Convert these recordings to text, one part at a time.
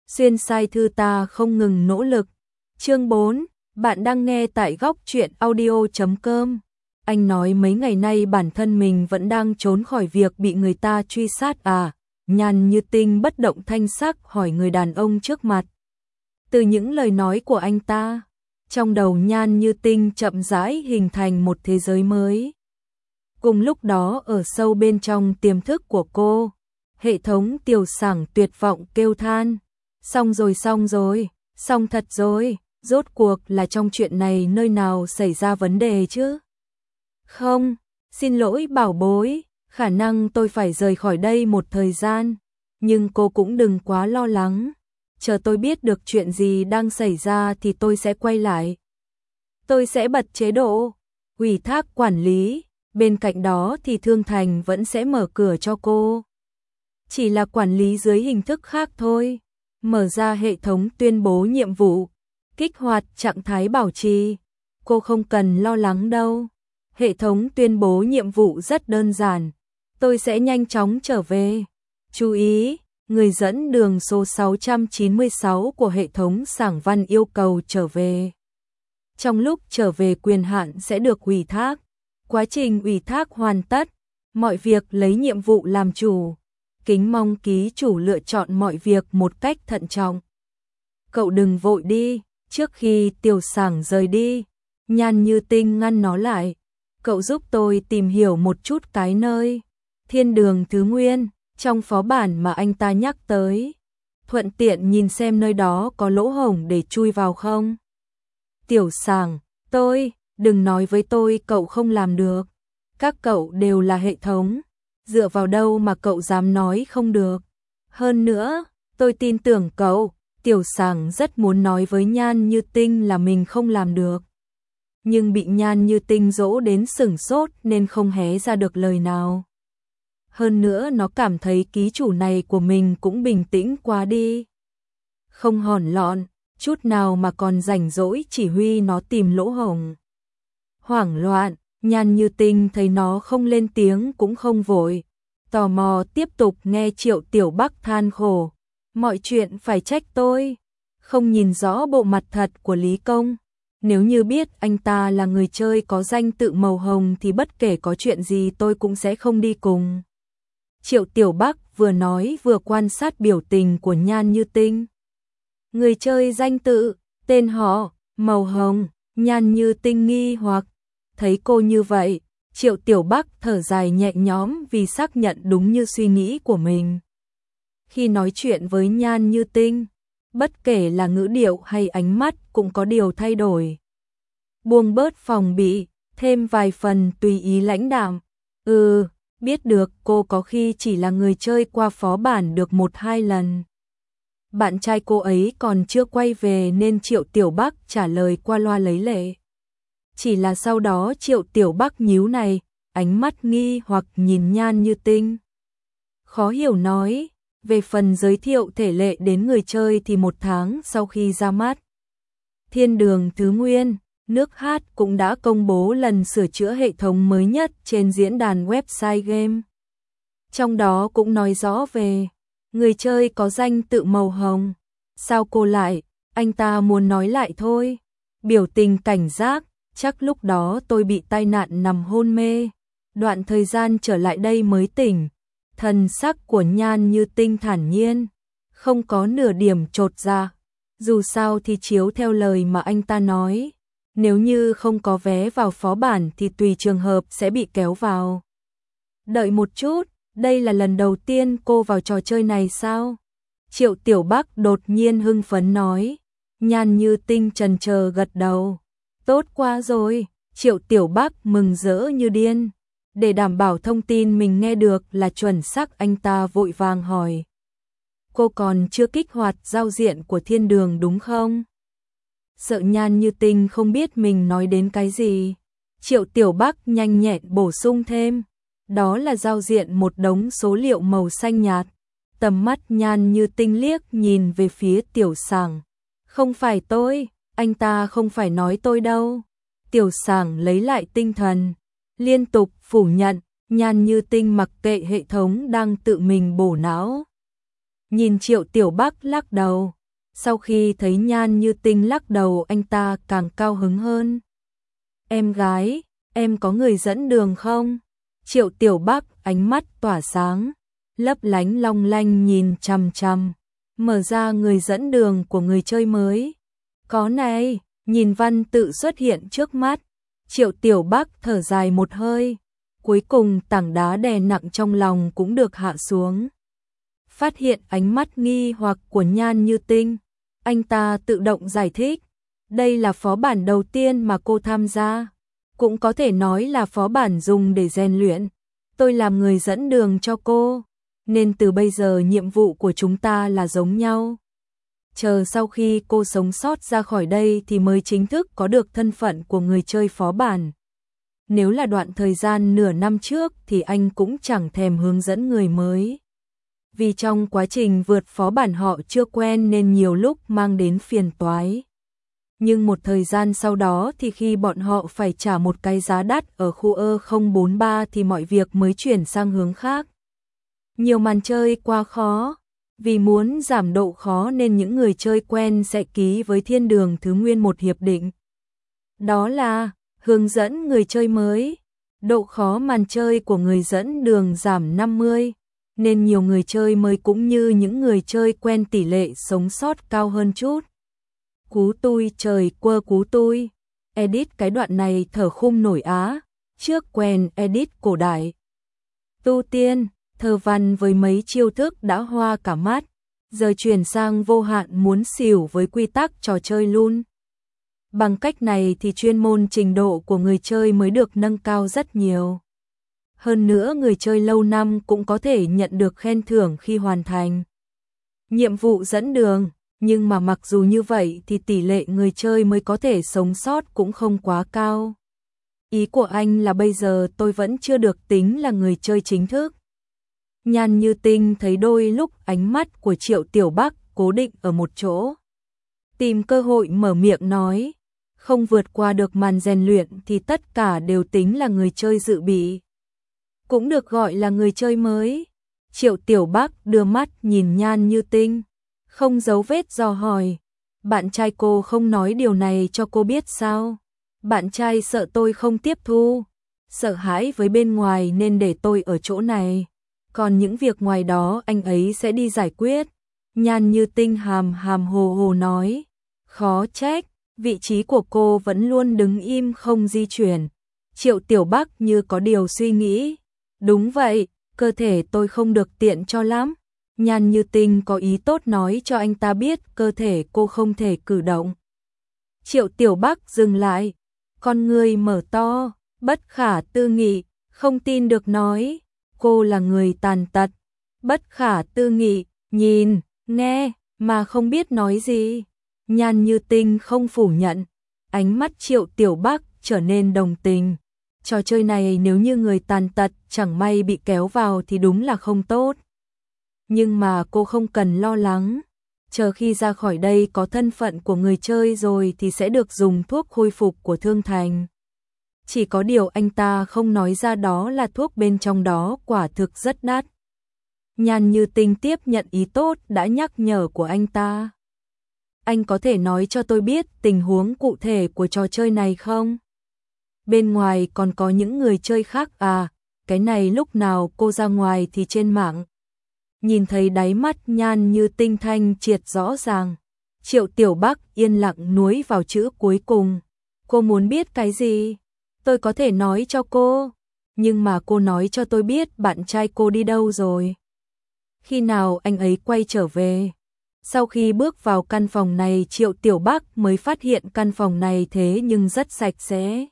xuyên sai thư ta không ngừng nỗ lực. Chương 4, bạn đang nghe tại góc truyện audio.com. Anh nói mấy ngày nay bản thân mình vẫn đang trốn khỏi việc bị người ta truy sát à? Nhan Như Tinh bất động thanh sắc hỏi người đàn ông trước mặt. Từ những lời nói của anh ta, trong đầu Nhan Như Tinh chậm rãi hình thành một thế giới mới. Cùng lúc đó ở sâu bên trong tiềm thức của cô, hệ thống Tiểu Sảng tuyệt vọng kêu than. Xong rồi, xong thật rồi, rốt cuộc là trong chuyện này nơi nào xảy ra vấn đề chứ? Không, xin lỗi bảo bối, khả năng tôi phải rời khỏi đây một thời gian, nhưng cô cũng đừng quá lo lắng. Chờ tôi biết được chuyện gì đang xảy ra thì tôi sẽ quay lại. Tôi sẽ bật chế độ ủy thác quản lý, bên cạnh đó thì Thương Thành vẫn sẽ mở cửa cho cô. Chỉ là quản lý dưới hình thức khác thôi. Mở ra hệ thống tuyên bố nhiệm vụ, kích hoạt trạng thái bảo trì. Cô không cần lo lắng đâu. Hệ thống tuyên bố nhiệm vụ rất đơn giản. Tôi sẽ nhanh chóng trở về. Chú ý, người dẫn đường số 696 của hệ thống Sảng Văn yêu cầu trở về. Trong lúc trở về quyền hạn sẽ được ủy thác. Quá trình ủy thác hoàn tất, mọi việc lấy nhiệm vụ làm chủ. Kính mong ký chủ lựa chọn mọi việc một cách thận trọng. Cậu đừng vội đi, trước khi Tiểu Sảng rời đi, Nhan Như Tinh ngăn nó lại. Cậu giúp tôi tìm hiểu một chút cái nơi Thiên Đường Thứ Nguyên, trong phó bản mà anh ta nhắc tới. Thuận tiện nhìn xem nơi đó có lỗ hổng để chui vào không. Tiểu Sảng, đừng nói với tôi cậu không làm được. Các cậu đều là hệ thống. Dựa vào đâu mà cậu dám nói không được? Hơn nữa, tôi tin tưởng cậu. Tiểu Sảng rất muốn nói với Nhan Như Tinh là mình không làm được. Nhưng bị Nhan Như Tinh dỗ đến sửng sốt nên không hé ra được lời nào. Hơn nữa nó cảm thấy ký chủ này của mình cũng bình tĩnh quá đi. Không hòn lọn, chút nào mà còn rảnh rỗi chỉ huy nó tìm lỗ hổng. Hoảng loạn, Nhan Như Tinh thấy nó không lên tiếng cũng không vội. Tò mò tiếp tục nghe Triệu Tiểu Bắc than khổ. Mọi chuyện phải trách tôi. Không nhìn rõ bộ mặt thật của Lý Công. Nếu như biết anh ta là người chơi có danh tự màu hồng thì bất kể có chuyện gì tôi cũng sẽ không đi cùng. Triệu Tiểu Bắc vừa nói vừa quan sát biểu tình của Nhan Như Tinh. Người chơi danh tự, tên họ, màu hồng, Nhan Như Tinh nghi hoặc. Thấy cô như vậy, Triệu Tiểu Bắc thở dài nhẹ nhõm vì xác nhận đúng như suy nghĩ của mình. Khi nói chuyện với Nhan Như Tinh, bất kể là ngữ điệu hay ánh mắt cũng có điều thay đổi. Buông bớt phòng bị, thêm vài phần tùy ý lãnh đạm. Biết được cô có khi chỉ là người chơi qua phó bản được 1-2 lần. Bạn trai cô ấy còn chưa quay về nên Triệu Tiểu Bắc trả lời qua loa lấy lệ. Chỉ là sau đó Triệu Tiểu Bắc nhíu này, ánh mắt nghi hoặc nhìn Nhan Như Tinh. Khó hiểu nói, về phần giới thiệu thể lệ đến người chơi thì 1 tháng sau khi ra mắt. Thiên Đường Thứ Nguyên, nước hát cũng đã công bố lần sửa chữa hệ thống mới nhất trên diễn đàn website game. Trong đó cũng nói rõ về người chơi có danh tự màu hồng. Sao cô lại, anh ta muốn nói lại thôi. Biểu tình cảnh giác, chắc lúc đó tôi bị tai nạn nằm hôn mê. Đoạn thời gian trở lại đây mới tỉnh. Thần sắc của Nhan Như Tinh thản nhiên, không có nửa điểm chột dạ. Dù sao thì chiếu theo lời mà anh ta nói. Nếu như không có vé vào phó bản thì tùy trường hợp sẽ bị kéo vào. Đợi một chút, đây là lần đầu tiên cô vào trò chơi này sao? Triệu Tiểu Bắc đột nhiên hưng phấn nói. Nhan Như Tinh chần chờ gật đầu. Tốt quá rồi, Triệu Tiểu Bắc mừng rỡ như điên. Để đảm bảo thông tin mình nghe được là chuẩn xác anh ta vội vàng hỏi. Cô còn chưa kích hoạt giao diện của Thiên Đường đúng không? Sợ Nhan Như Tinh không biết mình nói đến cái gì. Triệu Tiểu Bắc nhanh nhẹn bổ sung thêm. Đó là giao diện một đống số liệu màu xanh nhạt. Tầm mắt Nhan Như Tinh liếc nhìn về phía Tiểu Sảng. Không phải tôi, anh ta không phải nói tôi đâu. Tiểu Sảng lấy lại tinh thần, liên tục phủ nhận. Nhan Như Tinh mặc kệ hệ thống đang tự mình bổ não. Nhìn Triệu Tiểu Bắc lắc đầu, Sau khi thấy Nhan Như Tinh lắc đầu, anh ta càng cao hứng hơn. Em gái, em có người dẫn đường không? Triệu Tiểu Bắc ánh mắt tỏa sáng, lấp lánh long lanh nhìn chằm chằm, mở ra người dẫn đường của người chơi mới. Có này, nhìn văn tự xuất hiện trước mắt, Triệu Tiểu Bắc thở dài một hơi, cuối cùng tảng đá đè nặng trong lòng cũng được hạ xuống. Phát hiện ánh mắt nghi hoặc của Nhan Như Tinh, anh ta tự động giải thích, đây là phó bản đầu tiên mà cô tham gia, cũng có thể nói là phó bản dùng để rèn luyện. Tôi làm người dẫn đường cho cô, nên từ bây giờ nhiệm vụ của chúng ta là giống nhau. Chờ sau khi cô sống sót ra khỏi đây thì mới chính thức có được thân phận của người chơi phó bản. Nếu là đoạn thời gian nửa năm trước thì anh cũng chẳng thèm hướng dẫn người mới. Vì trong quá trình vượt phó bản họ chưa quen nên nhiều lúc mang đến phiền toái. Nhưng một thời gian sau đó thì khi bọn họ phải trả một cái giá đắt ở khu E043 thì mọi việc mới chuyển sang hướng khác. Nhiều màn chơi quá khó, vì muốn giảm độ khó nên những người chơi quen sẽ ký với Thiên Đường Thứ Nguyên một hiệp định. Đó là hướng dẫn người chơi mới. Độ khó màn chơi của người dẫn đường giảm 50, nên nhiều người chơi mới cũng như những người chơi quen tỷ lệ sống sót cao hơn chút. Cú tui trời quơ cú tui. Edit cái đoạn này thở khung nổi á, trước quen edit cổ đại. Tu tiên, thơ văn với mấy chiêu thức đã hoa cả mắt, giờ chuyển sang vô hạn muốn xỉu với quy tắc trò chơi luôn. Bằng cách này thì chuyên môn trình độ của người chơi mới được nâng cao rất nhiều. Hơn nữa người chơi lâu năm cũng có thể nhận được khen thưởng khi hoàn thành nhiệm vụ dẫn đường, nhưng mà mặc dù như vậy thì tỷ lệ người chơi mới có thể sống sót cũng không quá cao. Ý của anh là bây giờ tôi vẫn chưa được tính là người chơi chính thức. Nhan Như Tinh thấy đôi lúc ánh mắt của Triệu Tiểu Bắc cố định ở một chỗ, tìm cơ hội mở miệng nói, không vượt qua được màn rèn luyện thì tất cả đều tính là người chơi dự bị, cũng được gọi là người chơi mới. Triệu Tiểu Bắc đưa mắt nhìn Nhan Như Tinh, không giấu vết dò hỏi, bạn trai cô không nói điều này cho cô biết sao? Bạn trai sợ tôi không tiếp thu, sợ hãi với bên ngoài nên để tôi ở chỗ này, còn những việc ngoài đó anh ấy sẽ đi giải quyết. Nhan Như Tinh hàm hàm hồ hồ nói, khó trách, vị trí của cô vẫn luôn đứng im không di chuyển. Triệu Tiểu Bắc như có điều suy nghĩ, đúng vậy, cơ thể tôi không được tiện cho lắm. Nhan Như Tinh có ý tốt nói cho anh ta biết cơ thể cô không thể cử động. Triệu Tiểu Bắc dừng lại, con người mở to, bất khả tư nghị, không tin được nói, cô là người tàn tật. Bất khả tư nghị, nhìn, nghe, mà không biết nói gì. Nhan Như Tinh không phủ nhận, ánh mắt Triệu Tiểu Bắc trở nên đồng tình. Trò chơi này nếu như người tàn tật chẳng may bị kéo vào thì đúng là không tốt. Nhưng mà cô không cần lo lắng, chờ khi ra khỏi đây có thân phận của người chơi rồi thì sẽ được dùng thuốc khôi phục của Thương Thành. Chỉ có điều anh ta không nói ra đó là thuốc bên trong đó quả thực rất đắt. Nhan Như Tinh tiếp nhận ý tốt đã nhắc nhở của anh ta. Anh có thể nói cho tôi biết tình huống cụ thể của trò chơi này không? Bên ngoài còn có những người chơi khác à? Cái này lúc nào cô ra ngoài thì trên mạng. Nhìn thấy đáy mắt Nhan Như Tinh thanh triệt rõ ràng, Triệu Tiểu Bắc yên lặng nuối vào chữ cuối cùng. Cô muốn biết cái gì? Tôi có thể nói cho cô, nhưng mà cô nói cho tôi biết bạn trai cô đi đâu rồi. Khi nào anh ấy quay trở về? Sau khi bước vào căn phòng này Triệu Tiểu Bắc mới phát hiện căn phòng này thế nhưng rất sạch sẽ.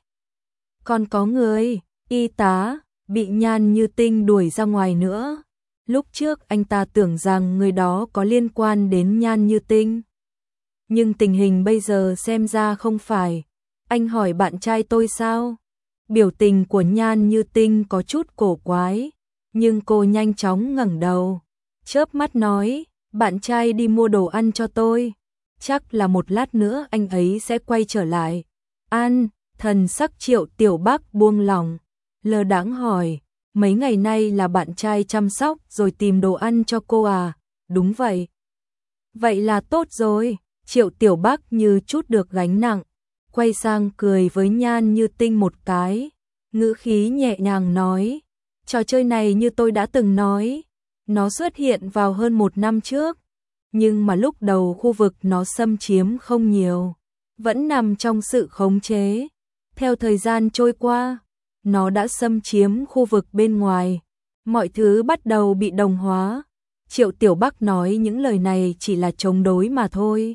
Còn có người, y tá, bị Nhan Như Tinh đuổi ra ngoài nữa. Lúc trước anh ta tưởng rằng người đó có liên quan đến Nhan Như Tinh. Nhưng tình hình bây giờ xem ra không phải. Anh hỏi bạn trai tôi sao? Biểu tình của Nhan Như Tinh có chút cổ quái, nhưng cô nhanh chóng ngẩng đầu, chớp mắt nói, bạn trai đi mua đồ ăn cho tôi. Chắc là một lát nữa anh ấy sẽ quay trở lại. Ăn, thần sắc Triệu Tiểu Bắc buông lỏng, lơ đãng hỏi, mấy ngày nay là bạn trai chăm sóc rồi tìm đồ ăn cho cô à? Đúng vậy. Vậy là tốt rồi, Triệu Tiểu Bắc như chút được gánh nặng, quay sang cười với Nhan Như Tinh một cái, ngữ khí nhẹ nhàng nói, trò chơi này như tôi đã từng nói, nó xuất hiện vào hơn 1 năm trước, nhưng mà lúc đầu khu vực nó xâm chiếm không nhiều, vẫn nằm trong sự khống chế. Theo thời gian trôi qua, nó đã xâm chiếm khu vực bên ngoài, mọi thứ bắt đầu bị đồng hóa. Triệu Tiểu Bắc nói những lời này chỉ là chống đối mà thôi.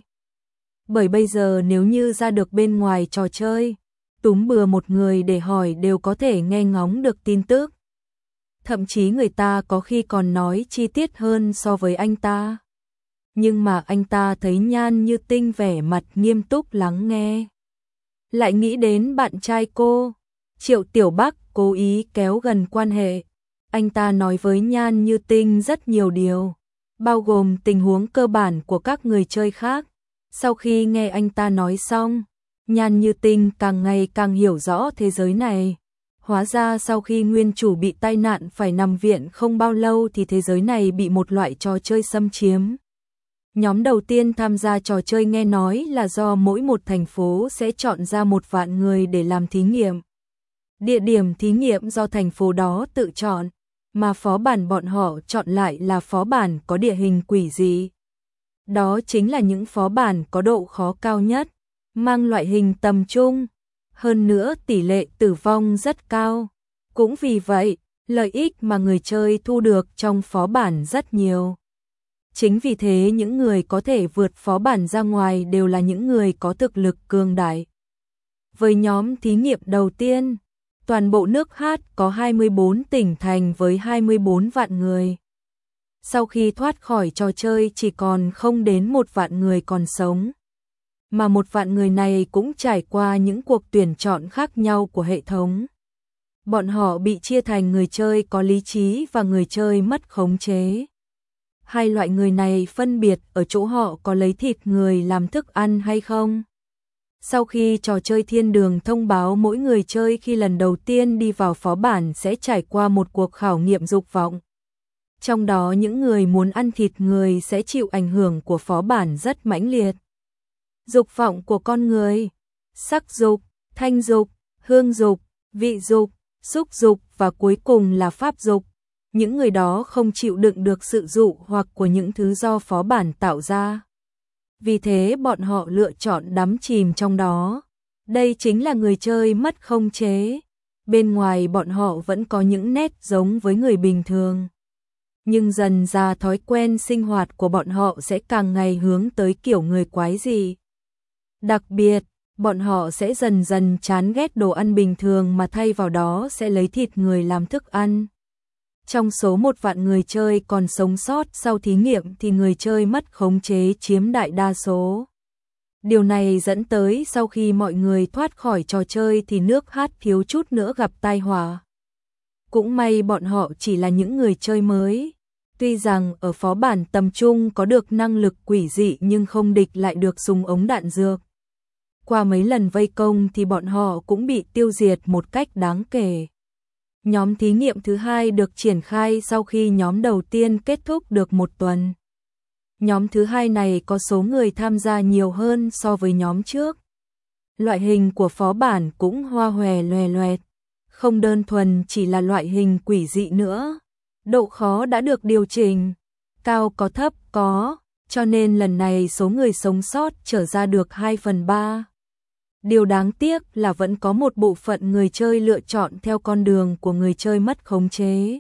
Bởi bây giờ nếu như ra được bên ngoài trò chơi, túm bừa một người để hỏi đều có thể nghe ngóng được tin tức. Thậm chí người ta có khi còn nói chi tiết hơn so với anh ta. Nhưng mà anh ta thấy Nhan Như Tinh vẻ mặt nghiêm túc lắng nghe. Lại nghĩ đến bạn trai cô, Triệu Tiểu Bắc cố ý kéo gần quan hệ. Anh ta nói với Nhan Như Tinh rất nhiều điều, bao gồm tình huống cơ bản của các người chơi khác. Sau khi nghe anh ta nói xong, Nhan Như Tinh càng ngày càng hiểu rõ thế giới này. Hóa ra sau khi nguyên chủ bị tai nạn phải nằm viện không bao lâu thì thế giới này bị một loại trò chơi xâm chiếm. Nhóm đầu tiên tham gia trò chơi nghe nói là do mỗi một thành phố sẽ chọn ra 1 vạn người để làm thí nghiệm. Địa điểm thí nghiệm do thành phố đó tự chọn, mà phó bản bọn họ chọn lại là phó bản có địa hình quỷ dị. Đó chính là những phó bản có độ khó cao nhất, mang loại hình tầm trung. Hơn nữa tỷ lệ tử vong rất cao. Cũng vì vậy, lợi ích mà người chơi thu được trong phó bản rất nhiều. Chính vì thế những người có thể vượt phó bản ra ngoài đều là những người có thực lực cường đại. Với nhóm thí nghiệm đầu tiên, toàn bộ nước Hát có 24 tỉnh thành với 24 vạn người. Sau khi thoát khỏi trò chơi chỉ còn không đến 1 vạn người còn sống. Mà 1 vạn người này cũng trải qua những cuộc tuyển chọn khác nhau của hệ thống. Bọn họ bị chia thành người chơi có lý trí và người chơi mất khống chế. Hai loại người này phân biệt ở chỗ họ có lấy thịt người làm thức ăn hay không. Sau khi trò chơi thiên đường thông báo mỗi người chơi khi lần đầu tiên đi vào phó bản sẽ trải qua một cuộc khảo nghiệm dục vọng. Trong đó những người muốn ăn thịt người sẽ chịu ảnh hưởng của phó bản rất mãnh liệt. Dục vọng của con người, sắc dục, thanh dục, hương dục, vị dục, xúc dục và cuối cùng là pháp dục. Những người đó không chịu đựng được sự dụ hoặc của những thứ do phó bản tạo ra. Vì thế bọn họ lựa chọn đắm chìm trong đó. Đây chính là người chơi mất khống chế. Bên ngoài bọn họ vẫn có những nét giống với người bình thường. Nhưng dần ra thói quen sinh hoạt của bọn họ sẽ càng ngày hướng tới kiểu người quái dị. Đặc biệt, bọn họ sẽ dần dần chán ghét đồ ăn bình thường mà thay vào đó sẽ lấy thịt người làm thức ăn. Trong số 1 vạn người chơi còn sống sót sau thí nghiệm thì người chơi mất khống chế chiếm đại đa số. Điều này dẫn tới sau khi mọi người thoát khỏi trò chơi thì nước Hát thiếu chút nữa gặp tai họa. Cũng may bọn họ chỉ là những người chơi mới. Tuy rằng ở phó bản tầm trung có được năng lực quỷ dị nhưng không địch lại được súng ống đạn dược. Qua mấy lần vây công thì bọn họ cũng bị tiêu diệt một cách đáng kể. Nhóm thí nghiệm thứ hai được triển khai sau khi nhóm đầu tiên kết thúc được 1 tuần. Nhóm thứ hai này có số người tham gia nhiều hơn so với nhóm trước. Loại hình của phó bản cũng hoa hòe loè loẹt, không đơn thuần chỉ là loại hình quỷ dị nữa. Độ khó đã được điều chỉnh, cao có thấp có, cho nên lần này số người sống sót trở ra được 2/3. Điều đáng tiếc là vẫn có một bộ phận người chơi lựa chọn theo con đường của người chơi mất khống chế.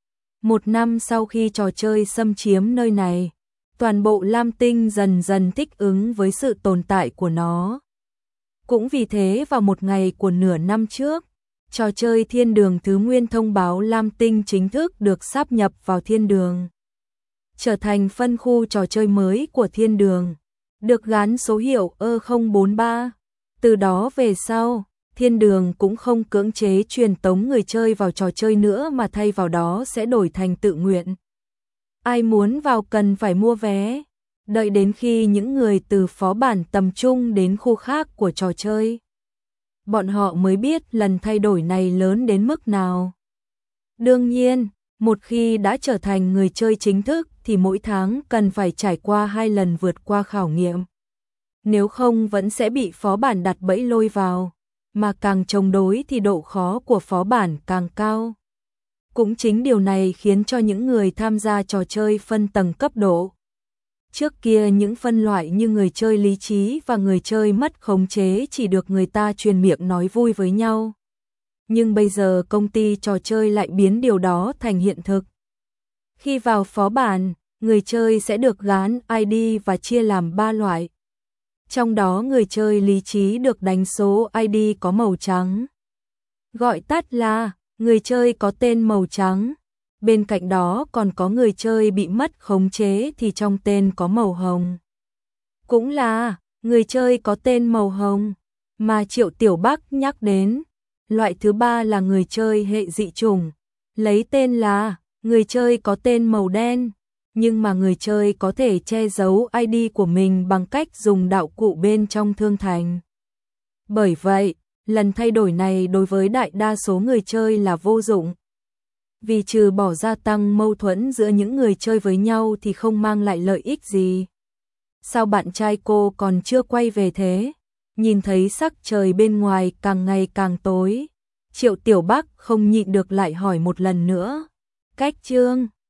1 năm sau khi trò chơi xâm chiếm nơi này, toàn bộ Lam Tinh dần dần thích ứng với sự tồn tại của nó. Cũng vì thế vào một ngày của nửa năm trước, trò chơi Thiên Đường Thứ Nguyên thông báo Lam Tinh chính thức được sáp nhập vào Thiên Đường, trở thành phân khu trò chơi mới của Thiên Đường, được gắn số hiệu E043. Từ đó về sau, Thiên Đường cũng không cưỡng chế truyền tống người chơi vào trò chơi nữa mà thay vào đó sẽ đổi thành tự nguyện. Ai muốn vào cần phải mua vé, đợi đến khi những người từ phó bản tầm trung đến khu khác của trò chơi. Bọn họ mới biết lần thay đổi này lớn đến mức nào. Đương nhiên, Một khi đã trở thành người chơi chính thức thì mỗi tháng cần phải trải qua 2 lần vượt qua khảo nghiệm. Nếu không vẫn sẽ bị phó bản đặt bẫy lôi vào, mà càng chống đối thì độ khó của phó bản càng cao. Cũng chính điều này khiến cho những người tham gia trò chơi phân tầng cấp độ. Trước kia những phân loại như người chơi lý trí và người chơi mất khống chế chỉ được người ta truyền miệng nói vui với nhau. Nhưng bây giờ công ty trò chơi lại biến điều đó thành hiện thực. Khi vào phó bản, người chơi sẽ được gán ID và chia làm 3 loại. Trong đó người chơi lý trí được đánh số ID có màu trắng, gọi tắt là người chơi có tên màu trắng. Bên cạnh đó còn có người chơi bị mất khống chế thì trong tên có màu hồng. Cũng là người chơi có tên màu hồng mà Triệu Tiểu Bắc nhắc đến. Loại thứ 3 là người chơi hệ dị chủng, lấy tên là người chơi có tên màu đen, nhưng mà người chơi có thể che giấu ID của mình bằng cách dùng đạo cụ bên trong thương thành. Bởi vậy, lần thay đổi này đối với đại đa số người chơi là vô dụng. Vì trừ bỏ gia tăng mâu thuẫn giữa những người chơi với nhau thì không mang lại lợi ích gì. Sao bạn trai cô còn chưa quay về thế? Nhìn thấy sắc trời bên ngoài càng ngày càng tối, Triệu Tiểu Bắc không nhịn được lại hỏi một lần nữa. Cách chương